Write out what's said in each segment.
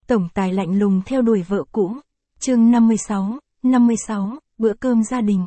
tổng tài lạnh lùng theo đuổi vợ cũ. Chương 56, bữa cơm gia đình.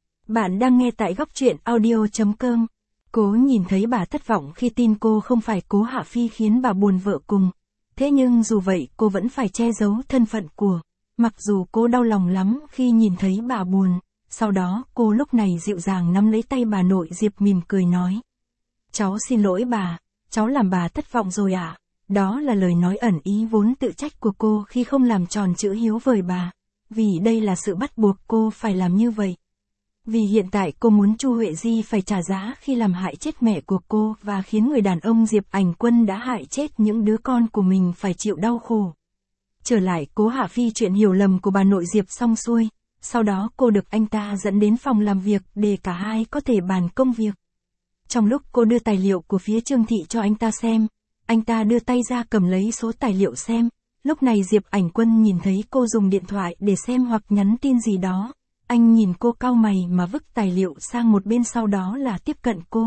Bạn đang nghe tại góc truyện audio.com. Cố nhìn thấy bà thất vọng khi tin cô không phải Cố Hạ Phi khiến bà buồn vợ cùng. Thế nhưng dù vậy cô vẫn phải che giấu thân phận của. Mặc dù cô đau lòng lắm khi nhìn thấy bà buồn. Sau đó cô lúc này dịu dàng nắm lấy tay bà nội Diệp mỉm cười nói. Cháu xin lỗi bà, cháu làm bà thất vọng rồi ạ. Đó là lời nói ẩn ý vốn tự trách của cô khi không làm tròn chữ hiếu với bà. Vì đây là sự bắt buộc cô phải làm như vậy. Vì hiện tại cô muốn Chu Huệ Di phải trả giá khi làm hại chết mẹ của cô và khiến người đàn ông Diệp Ảnh Quân đã hại chết những đứa con của mình phải chịu đau khổ. Trở lại Cố Hạ Phi chuyện hiểu lầm của bà nội Diệp xong xuôi. Sau đó cô được anh ta dẫn đến phòng làm việc để cả hai có thể bàn công việc. Trong lúc cô đưa tài liệu của phía Trương Thị cho anh ta xem, anh ta đưa tay ra cầm lấy số tài liệu xem. Lúc này Diệp Ảnh Quân nhìn thấy cô dùng điện thoại để xem hoặc nhắn tin gì đó. Anh nhìn cô cau mày mà vứt tài liệu sang một bên, sau đó là tiếp cận cô.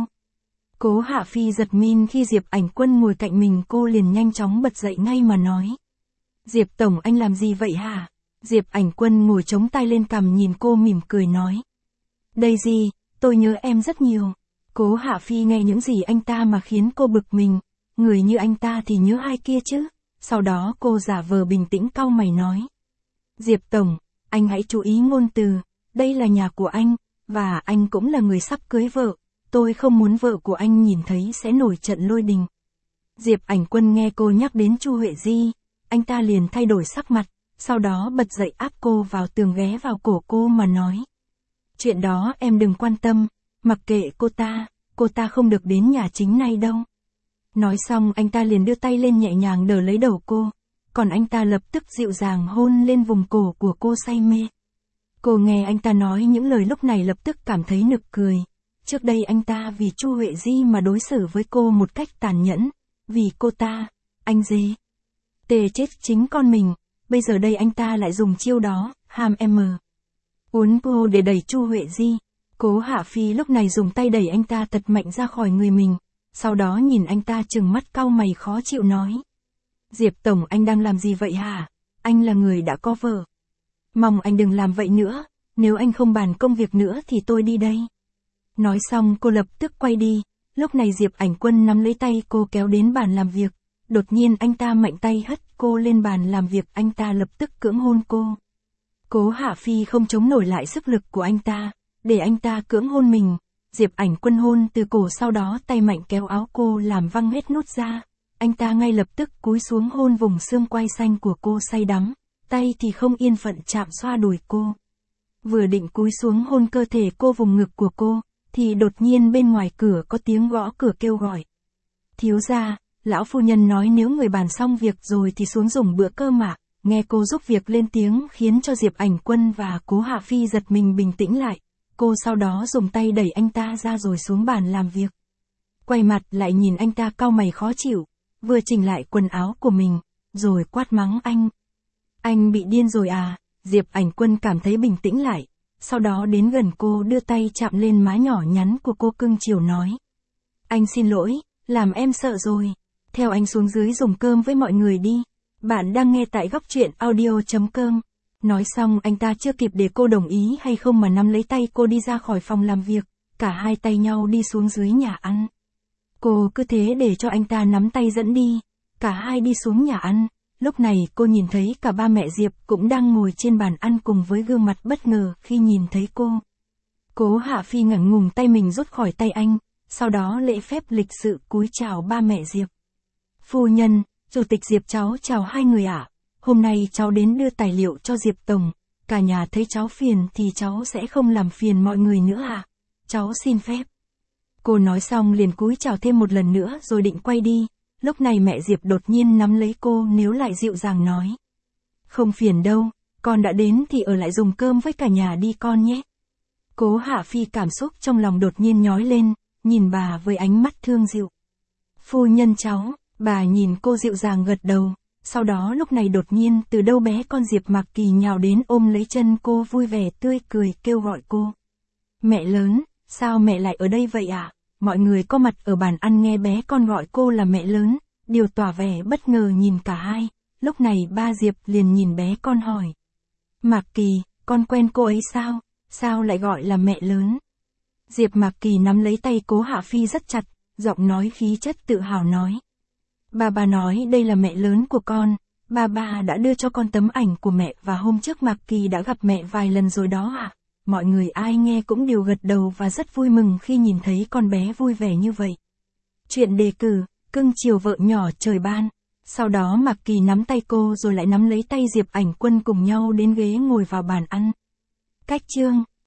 Cố Hạ Phi giật mình khi Diệp Ảnh Quân ngồi cạnh mình, cô liền nhanh chóng bật dậy ngay mà nói. Diệp Tổng, anh làm gì vậy hả? Diệp Ảnh Quân ngồi chống tay lên cằm nhìn cô mỉm cười nói. Đây gì, tôi nhớ em rất nhiều. Cố Hạ Phi nghe những gì anh ta mà khiến cô bực mình. Người như anh ta thì nhớ ai kia chứ? Sau đó cô giả vờ bình tĩnh cau mày nói. Diệp Tổng, anh hãy chú ý ngôn từ. Đây là nhà của anh, và anh cũng là người sắp cưới vợ. Tôi không muốn vợ của anh nhìn thấy sẽ nổi trận lôi đình. Diệp Ảnh Quân nghe cô nhắc đến Chu Huệ Di, anh ta liền thay đổi sắc mặt. Sau đó bật dậy áp cô vào tường, ghé vào cổ cô mà nói. Chuyện đó em đừng quan tâm, mặc kệ cô ta không được đến nhà chính nay đâu. Nói xong anh ta liền đưa tay lên nhẹ nhàng đỡ lấy đầu cô, còn anh ta lập tức dịu dàng hôn lên vùng cổ của cô say mê. Cô nghe anh ta nói những lời lúc này lập tức cảm thấy nực cười. Trước đây anh ta vì Chu Huệ Di mà đối xử với cô một cách tàn nhẫn, vì cô ta, anh dê, tê chết chính con mình. Bây giờ đây anh ta lại dùng chiêu đó, ham uốn cô để đẩy Chu Huệ Di. Cố Hạ Phi lúc này dùng tay đẩy anh ta thật mạnh ra khỏi người mình. Sau đó nhìn anh ta trừng mắt cau mày khó chịu nói. Diệp Tổng, anh đang làm gì vậy hả? Anh là người đã có vợ. Mong anh đừng làm vậy nữa, nếu anh không bàn công việc nữa thì tôi đi đây. Nói xong cô lập tức quay đi. Lúc này Diệp Ảnh Quân nắm lấy tay cô kéo đến bàn làm việc. Đột nhiên anh ta mạnh tay hất cô lên bàn làm việc, anh ta lập tức cưỡng hôn cô. Cố Hạ Phi không chống nổi lại sức lực của anh ta, để anh ta cưỡng hôn mình. Diệp Ảnh Quân hôn từ cổ, sau đó tay mạnh kéo áo cô làm văng hết nút ra. Anh ta ngay lập tức cúi xuống hôn vùng xương quai xanh của cô say đắm, tay thì không yên phận chạm xoa đùi cô. Vừa định cúi xuống hôn cơ thể cô, vùng ngực của cô, thì đột nhiên bên ngoài cửa có tiếng gõ cửa kêu gọi. Thiếu gia, lão phu nhân nói nếu người bàn xong việc rồi thì xuống dùng bữa cơm ạ. Nghe cô giúp việc lên tiếng khiến cho Diệp Ảnh Quân và Cố Hạ Phi giật mình bình tĩnh lại. Cô sau đó dùng tay đẩy anh ta ra rồi xuống bàn làm việc. Quay mặt lại nhìn anh ta cau mày khó chịu, vừa chỉnh lại quần áo của mình, rồi quát mắng anh. Anh bị điên rồi à? Diệp Ảnh Quân cảm thấy bình tĩnh lại, sau đó đến gần cô đưa tay chạm lên má nhỏ nhắn của cô cưng chiều nói. Anh xin lỗi, làm em sợ rồi. Theo anh xuống dưới dùng cơm với mọi người đi. Bạn đang nghe tại góc truyện audio.com. Nói xong anh ta chưa kịp để cô đồng ý hay không mà nắm lấy tay cô đi ra khỏi phòng làm việc. Cả hai tay nhau đi xuống dưới nhà ăn. Cô cứ thế để cho anh ta nắm tay dẫn đi. Cả hai đi xuống nhà ăn. Lúc này cô nhìn thấy cả ba mẹ Diệp cũng đang ngồi trên bàn ăn cùng với gương mặt bất ngờ khi nhìn thấy cô. Cố Hạ Phi ngẩng ngùng tay mình rút khỏi tay anh. Sau đó lễ phép lịch sự cúi chào ba mẹ Diệp. Phu nhân, Chủ tịch Diệp, cháu chào hai người ạ. Hôm nay cháu đến đưa tài liệu cho Diệp Tổng. Cả nhà thấy cháu phiền thì cháu sẽ không làm phiền mọi người nữa ạ. Cháu xin phép. Cô nói xong liền cúi chào thêm một lần nữa rồi định quay đi. Lúc này mẹ Diệp đột nhiên nắm lấy cô níu lại dịu dàng nói. Không phiền đâu, con đã đến thì ở lại dùng cơm với cả nhà đi con nhé. Cố Hạ Phi cảm xúc trong lòng đột nhiên nhói lên, nhìn bà với ánh mắt thương dịu. Phu nhân cháu. Bà nhìn cô dịu dàng gật đầu, sau đó lúc này đột nhiên từ đâu bé con Diệp Mạc Kỳ nhào đến ôm lấy chân cô vui vẻ tươi cười kêu gọi cô. Mẹ lớn, sao mẹ lại ở đây vậy ạ? Mọi người có mặt ở bàn ăn nghe bé con gọi cô là mẹ lớn, đều tỏ vẻ bất ngờ nhìn cả hai. Lúc này ba Diệp liền nhìn bé con hỏi. Mạc Kỳ, con quen cô ấy sao? Sao lại gọi là mẹ lớn? Diệp Mạc Kỳ nắm lấy tay Cố Hạ Phi rất chặt, giọng nói khí chất tự hào nói. Bà nói đây là mẹ lớn của con, bà đã đưa cho con tấm ảnh của mẹ và hôm trước Mạc Kỳ đã gặp mẹ vài lần rồi đó ạ. Mọi người ai nghe cũng đều gật đầu và rất vui mừng khi nhìn thấy con bé vui vẻ như vậy. Chuyện đề cử, cưng chiều vợ nhỏ trời ban. Sau đó Mạc Kỳ nắm tay cô rồi lại nắm lấy tay Diệp Ảnh Quân cùng nhau đến ghế ngồi vào bàn ăn. Cách chương